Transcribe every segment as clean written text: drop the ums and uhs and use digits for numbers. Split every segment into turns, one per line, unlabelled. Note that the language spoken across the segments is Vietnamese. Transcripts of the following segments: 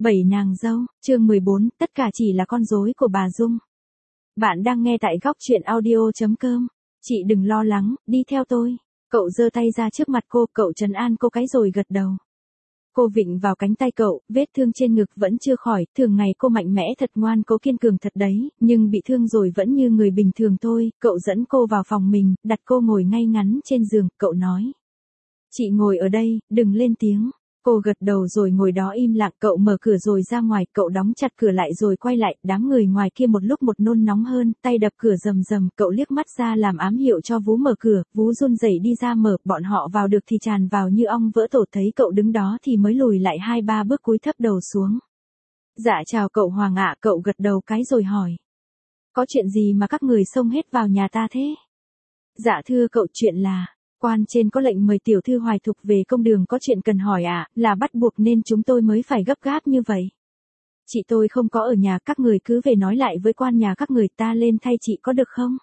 Bảy nàng dâu, chương 14, tất cả chỉ là con rối của bà Dung. Bạn đang nghe tại góc truyện audio.com. Chị đừng lo lắng, đi theo tôi. Cậu giơ tay ra trước mặt cô, cậu trấn an cô cái rồi gật đầu. Cô vịn vào cánh tay cậu, vết thương trên ngực vẫn chưa khỏi, thường ngày cô mạnh mẽ thật ngoan cố kiên cường thật đấy, nhưng bị thương rồi vẫn như người bình thường thôi. Cậu dẫn cô vào phòng mình, đặt cô ngồi ngay ngắn trên giường, cậu nói. Chị ngồi ở đây, đừng lên tiếng. Cô gật đầu rồi ngồi đó im lặng, cậu mở cửa rồi ra ngoài, cậu đóng chặt cửa lại rồi quay lại, đám người ngoài kia một lúc một nôn nóng hơn, tay đập cửa rầm rầm, cậu liếc mắt ra làm ám hiệu cho Vú mở cửa, Vú run rẩy đi ra mở, bọn họ vào được thì tràn vào như ong vỡ tổ, thấy cậu đứng đó thì mới lùi lại 2-3 bước cúi thấp đầu xuống. Dạ chào cậu Hoàng ạ, cậu gật đầu cái rồi hỏi. Có chuyện gì mà các người xông hết vào nhà ta thế? Dạ thưa cậu, chuyện là... Quan trên có lệnh mời tiểu thư Hoài Thục về công đường, có chuyện cần hỏi ạ, là bắt buộc nên chúng tôi mới phải gấp gáp như vậy. Chị tôi không có ở nhà, các người cứ về nói lại với quan nhà các người, ta lên thay chị có được không?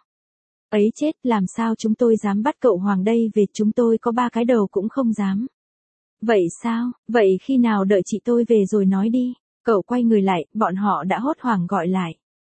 Ấy chết, làm sao chúng tôi dám bắt cậu Hoàng đây về, chúng tôi có 3 cái đầu cũng không dám. Vậy sao, vậy khi nào đợi chị tôi về rồi nói đi. Cậu quay người lại, bọn họ đã hốt hoảng gọi lại.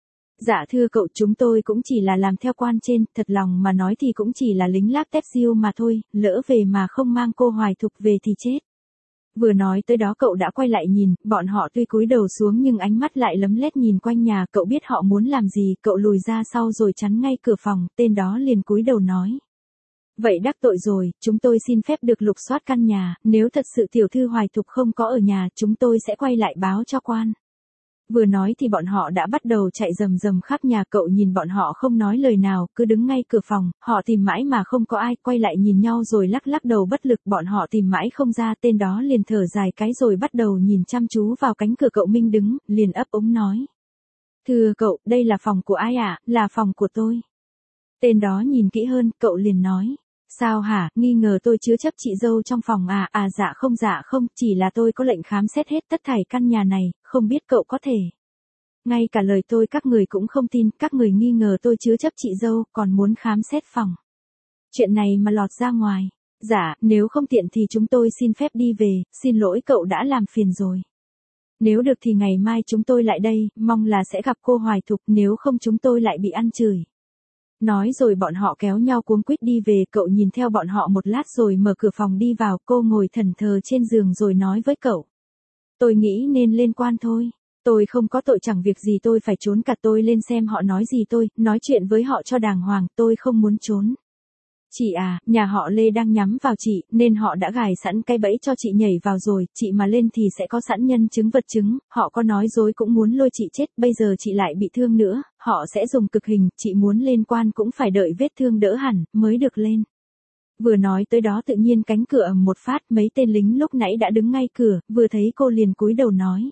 Dạ thưa cậu, chúng tôi cũng chỉ là làm theo quan trên, thật lòng mà nói thì cũng chỉ là lính láp tép diêu mà thôi, lỡ về mà không mang cô Hoài Thục về thì chết. Vừa nói tới đó cậu đã quay lại nhìn, bọn họ tuy cúi đầu xuống nhưng ánh mắt lại lấm lét nhìn quanh nhà, cậu biết họ muốn làm gì, cậu lùi ra sau rồi chắn ngay cửa phòng, tên đó liền cúi đầu nói. Vậy đắc tội rồi, chúng tôi xin phép được lục soát căn nhà, nếu thật sự tiểu thư Hoài Thục không có ở nhà, chúng tôi sẽ quay lại báo cho quan. Vừa nói thì bọn họ đã bắt đầu chạy rầm rầm khắp nhà, cậu nhìn bọn họ không nói lời nào, cứ đứng ngay cửa phòng, họ tìm mãi mà không có ai, quay lại nhìn nhau rồi lắc lắc đầu bất lực, bọn họ tìm mãi không ra, tên đó liền thở dài cái rồi bắt đầu nhìn chăm chú vào cánh cửa, cậu Minh đứng, liền ấp úng nói. Thưa cậu, đây là phòng của ai ạ? Là phòng của tôi. Tên đó nhìn kỹ hơn, cậu liền nói. Sao hả, nghi ngờ tôi chứa chấp chị dâu trong phòng à? À dạ không, chỉ là tôi có lệnh khám xét hết tất thảy căn nhà này, không biết cậu có thể. Ngay cả lời tôi các người cũng không tin, các người nghi ngờ tôi chứa chấp chị dâu, còn muốn khám xét phòng. Chuyện này mà lọt ra ngoài. Dạ, nếu không tiện thì chúng tôi xin phép đi về, xin lỗi cậu đã làm phiền rồi. Nếu được thì ngày mai chúng tôi lại đây, mong là sẽ gặp cô Hoài Thục, nếu không chúng tôi lại bị ăn chửi. Nói rồi bọn họ kéo nhau cuống quýt đi về, cậu nhìn theo bọn họ một lát rồi mở cửa phòng đi vào, cô ngồi thẫn thờ trên giường rồi nói với cậu. Tôi nghĩ nên lên quan thôi. Tôi không có tội, chẳng việc gì tôi phải trốn cả, tôi lên xem họ nói gì, tôi nói chuyện với họ cho đàng hoàng, tôi không muốn trốn. Chị à, nhà họ Lê đang nhắm vào chị, nên họ đã gài sẵn cái bẫy cho chị nhảy vào rồi, chị mà lên thì sẽ có sẵn nhân chứng vật chứng, họ có nói dối cũng muốn lôi chị chết, bây giờ chị lại bị thương nữa, họ sẽ dùng cực hình, chị muốn lên quan cũng phải đợi vết thương đỡ hẳn, mới được lên. Vừa nói tới đó tự nhiên cánh cửa ầm một phát, mấy tên lính lúc nãy đã đứng ngay cửa, vừa thấy cô liền cúi đầu nói.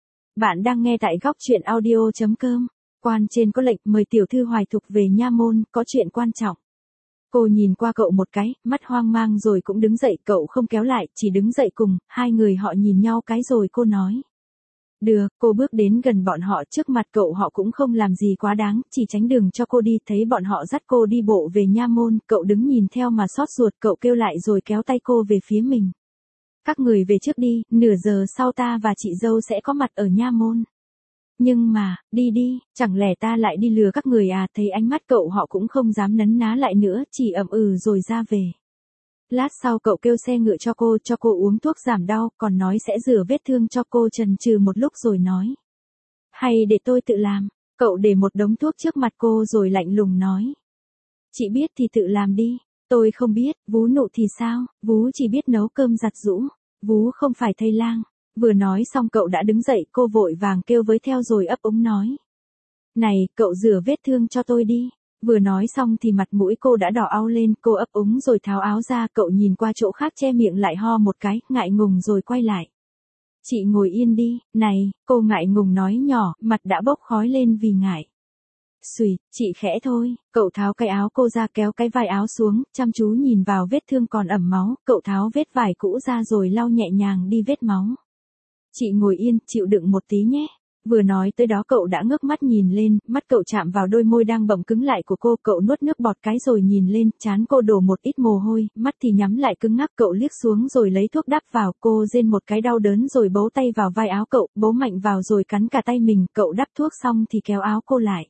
Bạn đang nghe tại góc truyện audio.com, quan trên có lệnh mời tiểu thư Hoài Thục về nha môn, có chuyện quan trọng. Cô nhìn qua cậu một cái, mắt hoang mang rồi cũng đứng dậy, cậu không kéo lại, chỉ đứng dậy cùng, hai người họ nhìn nhau cái rồi cô nói. Được, cô bước đến gần bọn họ, trước mặt cậu họ cũng không làm gì quá đáng, chỉ tránh đường cho cô đi, thấy bọn họ dắt cô đi bộ về nha môn, cậu đứng nhìn theo mà xót ruột, cậu kêu lại rồi kéo tay cô về phía mình. Các người về trước đi, nửa giờ sau ta và chị dâu sẽ có mặt ở nha môn. Nhưng mà, đi đi, chẳng lẽ ta lại đi lừa các người à? Thấy ánh mắt cậu họ cũng không dám nấn ná lại nữa, chỉ ậm rồi ra về. Lát sau cậu kêu xe ngựa cho cô uống thuốc giảm đau, còn nói sẽ rửa vết thương cho cô, chần chừ một lúc rồi nói. Hay để tôi tự làm, cậu để một đống thuốc trước mặt cô rồi lạnh lùng nói. Chị biết thì tự làm đi, tôi không biết. Vú nụ thì sao, Vú chỉ biết nấu cơm giặt giũ, Vú không phải thầy lang. Vừa nói xong cậu đã đứng dậy, cô vội vàng kêu với theo rồi ấp úng nói. Này, cậu rửa vết thương cho tôi đi. Vừa nói xong thì mặt mũi cô đã đỏ au lên, cô ấp úng rồi tháo áo ra, cậu nhìn qua chỗ khác che miệng lại ho một cái, ngại ngùng rồi quay lại. Chị ngồi yên đi, này, cô ngại ngùng nói nhỏ, mặt đã bốc khói lên vì ngại. Xùi, chị khẽ thôi, cậu tháo cái áo cô ra, kéo cái vai áo xuống, chăm chú nhìn vào vết thương còn ẩm máu, cậu tháo vết vải cũ ra rồi lau nhẹ nhàng đi vết máu. Chị ngồi yên, chịu đựng một tí nhé. Vừa nói tới đó cậu đã ngước mắt nhìn lên, mắt cậu chạm vào đôi môi đang bỗng cứng lại của cô, cậu nuốt nước bọt cái rồi nhìn lên, trán cô đổ một ít mồ hôi, mắt thì nhắm lại cứng ngắc, cậu liếc xuống rồi lấy thuốc đắp vào, cô rên một cái đau đớn rồi bấu tay vào vai áo cậu, bấu mạnh vào rồi cắn cả tay mình, cậu đắp thuốc xong thì kéo áo cô lại.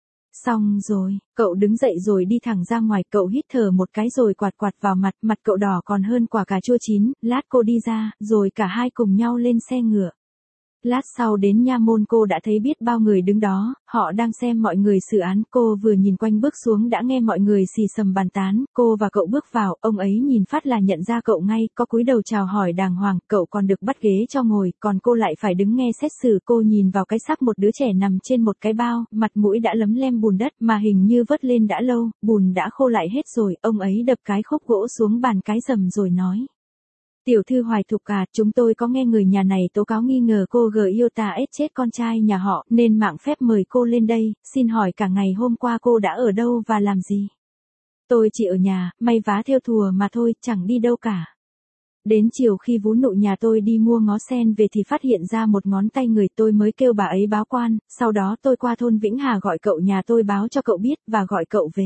Xong rồi, cậu đứng dậy rồi đi thẳng ra ngoài, cậu hít thở một cái rồi quạt quạt vào mặt, mặt cậu đỏ còn hơn quả cà chua chín, lát cô đi ra, rồi cả hai cùng nhau lên xe ngựa. Lát sau đến nha môn cô đã thấy biết bao người đứng đó, họ đang xem mọi người xử án, cô vừa nhìn quanh bước xuống đã nghe mọi người xì xầm bàn tán, cô và cậu bước vào, ông ấy nhìn phát là nhận ra cậu ngay, có cúi đầu chào hỏi đàng hoàng, cậu còn được bắt ghế cho ngồi, còn cô lại phải đứng nghe xét xử, cô nhìn vào cái xác một đứa trẻ nằm trên một cái bao, mặt mũi đã lấm lem bùn đất mà hình như vớt lên đã lâu, bùn đã khô lại hết rồi, ông ấy đập cái khúc gỗ xuống bàn cái rầm rồi nói. Tiểu thư Hoài Thục à, chúng tôi có nghe người nhà này tố cáo nghi ngờ cô yêu ta ết chết con trai nhà họ, nên mạng phép mời cô lên đây, xin hỏi cả ngày hôm qua cô đã ở đâu và làm gì? Tôi chỉ ở nhà, may vá thêu thùa mà thôi, chẳng đi đâu cả. Đến chiều khi vú nụ nhà tôi đi mua ngó sen về thì phát hiện ra một ngón tay người, tôi mới kêu bà ấy báo quan, sau đó tôi qua thôn Vĩnh Hà gọi cậu nhà tôi báo cho cậu biết và gọi cậu về.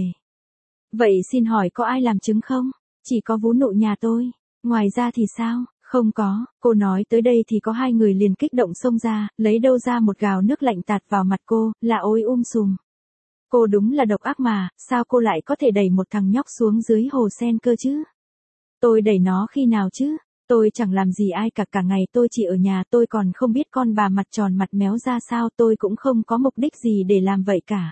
Vậy xin hỏi có ai làm chứng không? Chỉ có vú nụ nhà tôi. Ngoài ra thì sao? Không có, cô nói tới đây thì có hai người liền kích động xông ra, lấy đâu ra một gáo nước lạnh tạt vào mặt cô, là ôi sùm. Cô đúng là độc ác mà, sao cô lại có thể đẩy một thằng nhóc xuống dưới hồ sen cơ chứ? Tôi đẩy nó khi nào chứ? Tôi chẳng làm gì ai cả ngày tôi chỉ ở nhà, tôi còn không biết con bà mặt tròn mặt méo ra sao, tôi cũng không có mục đích gì để làm vậy cả.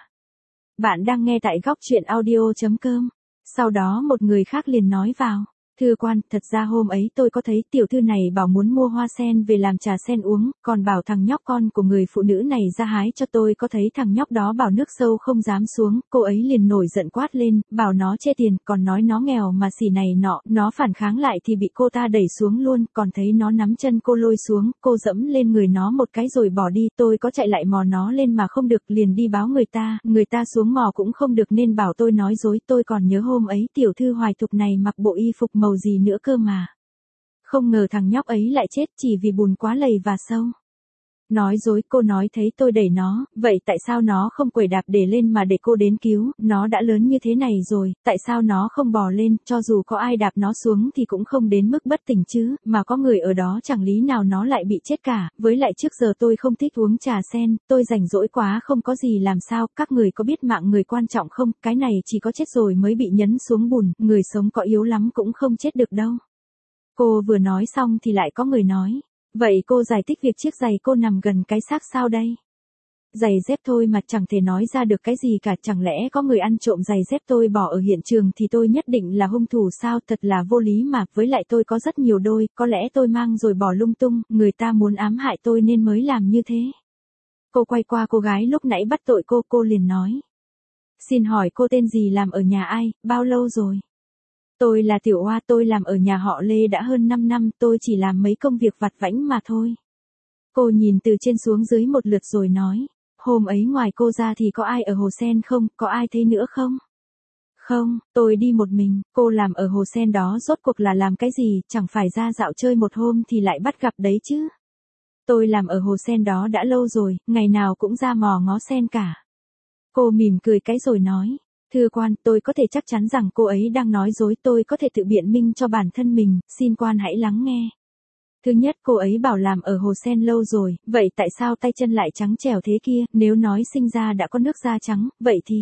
Bạn đang nghe tại góc truyện audio.com. Sau đó một người khác liền nói vào. Thưa quan, thật ra hôm ấy tôi có thấy tiểu thư này bảo muốn mua hoa sen về làm trà sen uống, còn bảo thằng nhóc con của người phụ nữ này ra hái cho tôi, có thấy thằng nhóc đó bảo nước sâu không dám xuống, cô ấy liền nổi giận quát lên, bảo nó chê tiền, còn nói nó nghèo mà xỉ này nọ, nó phản kháng lại thì bị cô ta đẩy xuống luôn, còn thấy nó nắm chân cô lôi xuống, cô dẫm lên người nó một cái rồi bỏ đi, tôi có chạy lại mò nó lên mà không được, liền đi báo người ta xuống mò cũng không được nên bảo tôi nói dối, tôi còn nhớ hôm ấy tiểu thư Hoài Thục này mặc bộ y phục màu gì nữa cơ mà. Không ngờ thằng nhóc ấy lại chết chỉ vì bùn quá lầy và sâu. Nói dối, cô nói thấy tôi đẩy nó, vậy tại sao nó không quẩy đạp để lên mà để cô đến cứu, nó đã lớn như thế này rồi, tại sao nó không bò lên, cho dù có ai đạp nó xuống thì cũng không đến mức bất tỉnh chứ, mà có người ở đó chẳng lý nào nó lại bị chết cả, với lại trước giờ tôi không thích uống trà sen, tôi rảnh rỗi quá không có gì làm sao, các người có biết mạng người quan trọng không, cái này chỉ có chết rồi mới bị nhấn xuống bùn, người sống có yếu lắm cũng không chết được đâu. Cô vừa nói xong thì lại có người nói. Vậy cô giải thích việc chiếc giày cô nằm gần cái xác sao đây? Giày dép thôi mà chẳng thể nói ra được cái gì cả, chẳng lẽ có người ăn trộm giày dép tôi bỏ ở hiện trường thì tôi nhất định là hung thủ sao, thật là vô lý mà, với lại tôi có rất nhiều đôi, có lẽ tôi mang rồi bỏ lung tung, người ta muốn ám hại tôi nên mới làm như thế. Cô quay qua cô gái lúc nãy bắt tội cô liền nói. Xin hỏi cô tên gì, làm ở nhà ai, bao lâu rồi? Tôi là Tiểu Oa, tôi làm ở nhà họ Lê đã hơn 5 năm, tôi chỉ làm mấy công việc vặt vãnh mà thôi. Cô nhìn từ trên xuống dưới một lượt rồi nói, hôm ấy ngoài cô ra thì có ai ở hồ sen không, có ai thấy nữa không? Không, tôi đi một mình, cô làm ở hồ sen đó rốt cuộc là làm cái gì, chẳng phải ra dạo chơi một hôm thì lại bắt gặp đấy chứ. Tôi làm ở hồ sen đó đã lâu rồi, ngày nào cũng ra mò ngó sen cả. Cô mỉm cười cái rồi nói. Thưa quan, tôi có thể chắc chắn rằng cô ấy đang nói dối, tôi có thể tự biện minh cho bản thân mình, xin quan hãy lắng nghe. Thứ nhất, cô ấy bảo làm ở hồ sen lâu rồi, vậy tại sao tay chân lại trắng trẻo thế kia, nếu nói sinh ra đã có nước da trắng, vậy thì...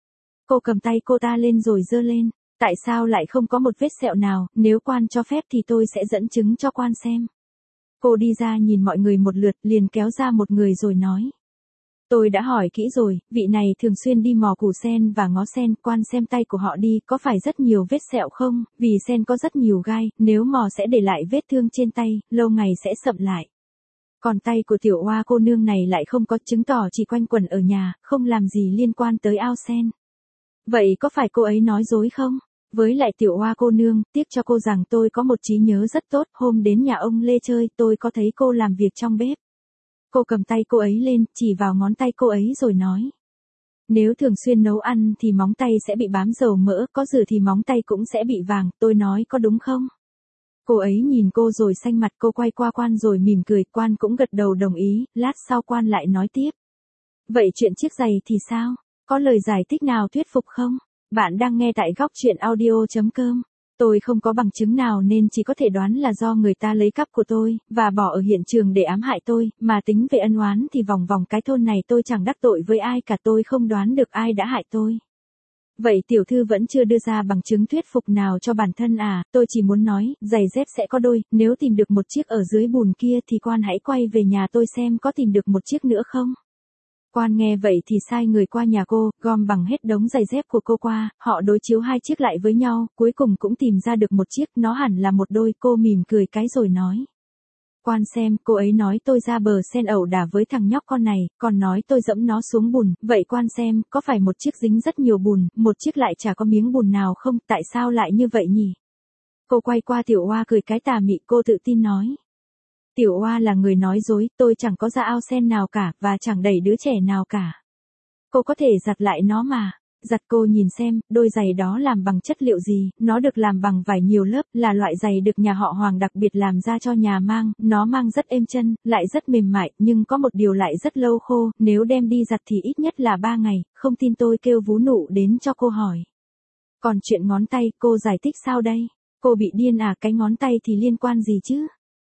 Cô cầm tay cô ta lên rồi giơ lên, tại sao lại không có một vết sẹo nào, nếu quan cho phép thì tôi sẽ dẫn chứng cho quan xem. Cô đi ra nhìn mọi người một lượt, liền kéo ra một người rồi nói. Tôi đã hỏi kỹ rồi, vị này thường xuyên đi mò củ sen và ngó sen, quan xem tay của họ đi, có phải rất nhiều vết sẹo không, vì sen có rất nhiều gai, nếu mò sẽ để lại vết thương trên tay, lâu ngày sẽ sậm lại. Còn tay của Tiểu Oa cô nương này lại không có, chứng tỏ chỉ quanh quẩn ở nhà, không làm gì liên quan tới ao sen. Vậy có phải cô ấy nói dối không? Với lại Tiểu Oa cô nương, tiếc cho cô rằng tôi có một trí nhớ rất tốt, hôm đến nhà ông Lê chơi, tôi có thấy cô làm việc trong bếp. Cô cầm tay cô ấy lên, chỉ vào ngón tay cô ấy rồi nói. Nếu thường xuyên nấu ăn thì móng tay sẽ bị bám dầu mỡ, có dừa thì móng tay cũng sẽ bị vàng, tôi nói có đúng không? Cô ấy nhìn cô rồi xanh mặt, cô quay qua Quan rồi mỉm cười, Quan cũng gật đầu đồng ý, lát sau Quan lại nói tiếp. Vậy chuyện chiếc giày thì sao? Có lời giải thích nào thuyết phục không? Bạn đang nghe tại góc chuyện audio.com. Tôi không có bằng chứng nào nên chỉ có thể đoán là do người ta lấy cắp của tôi, và bỏ ở hiện trường để ám hại tôi, mà tính về ân oán thì vòng vòng cái thôn này tôi chẳng đắc tội với ai cả, tôi không đoán được ai đã hại tôi. Vậy tiểu thư vẫn chưa đưa ra bằng chứng thuyết phục nào cho bản thân à? Tôi chỉ muốn nói, giày dép sẽ có đôi, nếu tìm được một chiếc ở dưới bùn kia thì Quan hãy quay về nhà tôi xem có tìm được một chiếc nữa không. Quan nghe vậy thì sai người qua nhà cô, gom bằng hết đống giày dép của cô qua, họ đối chiếu hai chiếc lại với nhau, cuối cùng cũng tìm ra được một chiếc, nó hẳn là một đôi, cô mỉm cười cái rồi nói. Quan xem, cô ấy nói tôi ra bờ sen ẩu đả với thằng nhóc con này, còn nói tôi dẫm nó xuống bùn, vậy Quan xem, có phải một chiếc dính rất nhiều bùn, một chiếc lại chả có miếng bùn nào không, tại sao lại như vậy nhỉ? Cô quay qua Tiểu Oa cười cái tà mị, cô tự tin nói. Tiểu Oa là người nói dối, tôi chẳng có ra ao sen nào cả, và chẳng đẩy đứa trẻ nào cả. Cô có thể giặt lại nó mà. Giặt, cô nhìn xem, đôi giày đó làm bằng chất liệu gì, nó được làm bằng vải nhiều lớp, là loại giày được nhà họ Hoàng đặc biệt làm ra cho nhà mang, nó mang rất êm chân, lại rất mềm mại, nhưng có một điều lại rất lâu khô, nếu đem đi giặt thì ít nhất là 3 ngày, không tin tôi kêu Vú Nụ đến cho cô hỏi. Còn chuyện ngón tay, cô giải thích sao đây? Cô bị điên à, cái ngón tay thì liên quan gì chứ?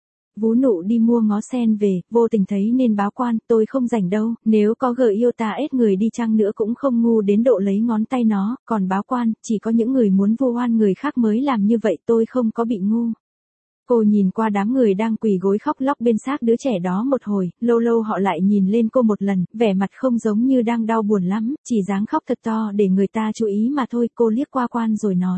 Vú Nụ đi mua ngó sen về, vô tình thấy nên báo Quan, tôi không rảnh đâu, nếu có gờ yêu ta ết người đi chăng nữa cũng không ngu đến độ lấy ngón tay nó, còn báo Quan, chỉ có những người muốn vu oan người khác mới làm như vậy, tôi không có bị ngu. Cô nhìn qua đám người đang quỳ gối khóc lóc bên xác đứa trẻ đó một hồi, lâu lâu họ lại nhìn lên cô một lần, vẻ mặt không giống như đang đau buồn lắm, chỉ dáng khóc thật to để người ta chú ý mà thôi, cô liếc qua Quan rồi nói.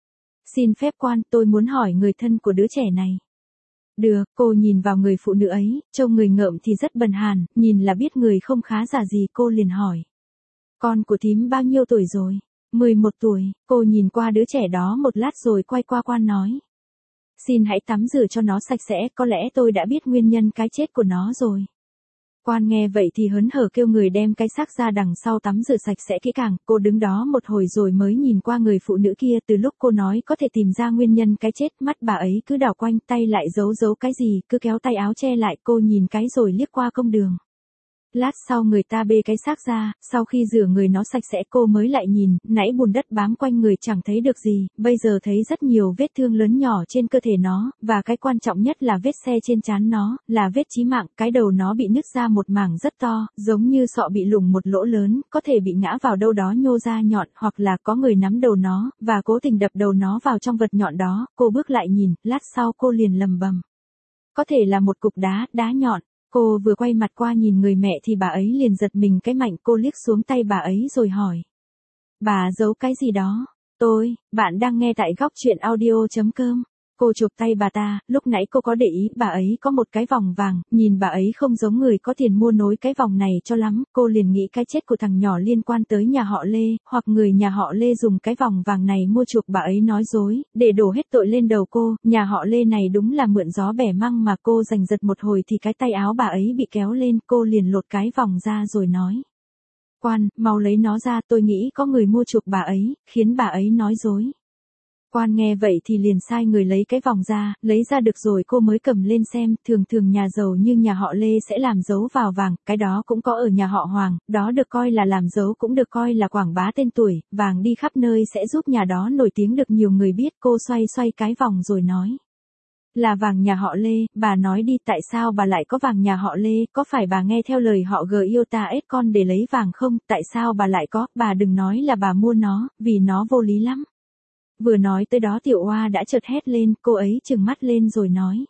Xin phép Quan, tôi muốn hỏi người thân của đứa trẻ này. Được, cô nhìn vào người phụ nữ ấy, trông người ngợm thì rất bần hàn, nhìn là biết người không khá giả gì, cô liền hỏi. Con của thím bao nhiêu tuổi rồi? 11 tuổi, cô nhìn qua đứa trẻ đó một lát rồi quay qua Quan nói. Xin hãy tắm rửa cho nó sạch sẽ, có lẽ tôi đã biết nguyên nhân cái chết của nó rồi. Quan nghe vậy thì hớn hở kêu người đem cái xác ra đằng sau tắm rửa sạch sẽ kỹ càng, cô đứng đó một hồi rồi mới nhìn qua người phụ nữ kia, từ lúc cô nói có thể tìm ra nguyên nhân cái chết, mắt bà ấy cứ đảo quanh, tay lại giấu giấu cái gì, cứ kéo tay áo che lại, cô nhìn cái rồi liếc qua công đường. Lát sau người ta bê cái xác ra, sau khi rửa người nó sạch sẽ cô mới lại nhìn, nãy bùn đất bám quanh người chẳng thấy được gì, bây giờ thấy rất nhiều vết thương lớn nhỏ trên cơ thể nó, và cái quan trọng nhất là vết xe trên trán nó, là vết chí mạng, cái đầu nó bị nứt ra một mảng rất to, giống như sọ bị lủng một lỗ lớn, có thể bị ngã vào đâu đó nhô ra nhọn, hoặc là có người nắm đầu nó, và cố tình đập đầu nó vào trong vật nhọn đó, cô bước lại nhìn, lát sau cô liền lầm bầm. Có thể là một cục đá nhọn. Cô vừa quay mặt qua nhìn người mẹ thì bà ấy liền giật mình cái mạnh, cô liếc xuống tay bà ấy rồi hỏi. Bà giấu cái gì đó? Bạn đang nghe tại góc chuyện audio.com. Cô chụp tay bà ta, lúc nãy cô có để ý bà ấy có một cái vòng vàng, nhìn bà ấy không giống người có tiền mua nối cái vòng này cho lắm, cô liền nghĩ cái chết của thằng nhỏ liên quan tới nhà họ Lê, hoặc người nhà họ Lê dùng cái vòng vàng này mua chuộc bà ấy nói dối, để đổ hết tội lên đầu cô, nhà họ Lê này đúng là mượn gió bẻ măng mà. Cô giành giật một hồi thì cái tay áo bà ấy bị kéo lên, cô liền lột cái vòng ra rồi nói. Quan, mau lấy nó ra, tôi nghĩ có người mua chuộc bà ấy, khiến bà ấy nói dối. Quan nghe vậy thì liền sai người lấy cái vòng ra, lấy ra được rồi cô mới cầm lên xem, thường nhà giàu như nhà họ Lê sẽ làm dấu vào vàng, cái đó cũng có ở nhà họ Hoàng, đó được coi là làm dấu cũng được coi là quảng bá tên tuổi, vàng đi khắp nơi sẽ giúp nhà đó nổi tiếng được nhiều người biết. Cô xoay cái vòng rồi nói. Là vàng nhà họ Lê, bà nói đi, tại sao bà lại có vàng nhà họ Lê, có phải bà nghe theo lời họ gờ yêu ta ết con để lấy vàng không, tại sao bà lại có, bà đừng nói là bà mua nó, vì nó vô lý lắm. Vừa nói tới đó Tiểu Oa đã chợt hét lên, cô ấy trừng mắt lên rồi nói.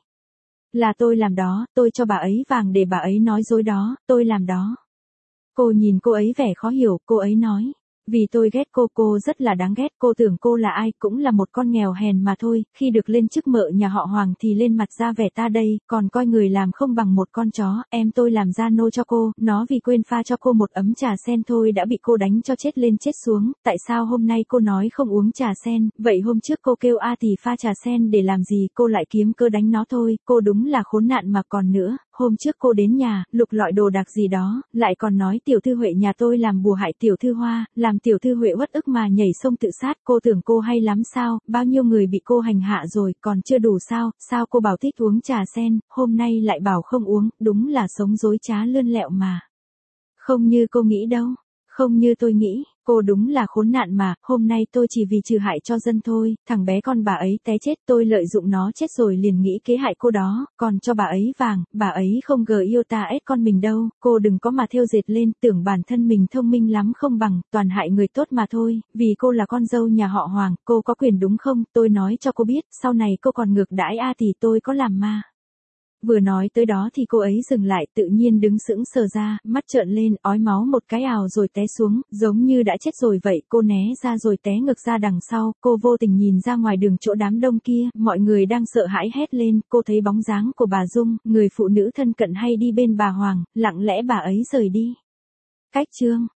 Là tôi làm đó, tôi cho bà ấy vàng để bà ấy nói dối đó, tôi làm đó. Cô nhìn cô ấy vẻ khó hiểu, cô ấy nói. Vì tôi ghét cô rất là đáng ghét, cô tưởng cô là ai, cũng là một con nghèo hèn mà thôi, khi được lên chức mợ nhà họ Hoàng thì lên mặt ra vẻ ta đây, còn coi người làm không bằng một con chó, em tôi làm ra nô cho cô, nó vì quên pha cho cô một ấm trà sen thôi đã bị cô đánh cho chết lên chết xuống, tại sao hôm nay cô nói không uống trà sen, vậy hôm trước cô kêu A thì pha trà sen để làm gì, cô lại kiếm cơ đánh nó thôi, cô đúng là khốn nạn mà. Còn nữa, hôm trước cô đến nhà, lục lọi đồ đạc gì đó, lại còn nói tiểu thư Huệ nhà tôi làm bùa hại tiểu thư Hoa, làm tiểu thư Huệ uất ức mà nhảy sông tự sát, cô tưởng cô hay lắm sao, bao nhiêu người bị cô hành hạ rồi, còn chưa đủ sao cô bảo thích uống trà sen, hôm nay lại bảo không uống, đúng là sống dối trá lươn lẹo mà. Không như cô nghĩ đâu. Không như tôi nghĩ, cô đúng là khốn nạn mà, hôm nay tôi chỉ vì trừ hại cho dân thôi, thằng bé con bà ấy té chết tôi lợi dụng nó chết rồi liền nghĩ kế hại cô đó, còn cho bà ấy vàng, bà ấy không gờ yêu ta ép con mình đâu, cô đừng có mà thêu dệt lên, tưởng bản thân mình thông minh lắm không bằng, toàn hại người tốt mà thôi, vì cô là con dâu nhà họ Hoàng, cô có quyền đúng không, tôi nói cho cô biết, sau này cô còn ngược đãi thì tôi có làm ma. Vừa nói tới đó thì cô ấy dừng lại tự nhiên đứng sững sờ ra, mắt trợn lên, ói máu một cái ào rồi té xuống, giống như đã chết rồi vậy, cô né ra rồi té ngược ra đằng sau, cô vô tình nhìn ra ngoài đường chỗ đám đông kia, mọi người đang sợ hãi hét lên, cô thấy bóng dáng của bà Dung, người phụ nữ thân cận hay đi bên bà Hoàng, lặng lẽ bà ấy rời đi. Cách chương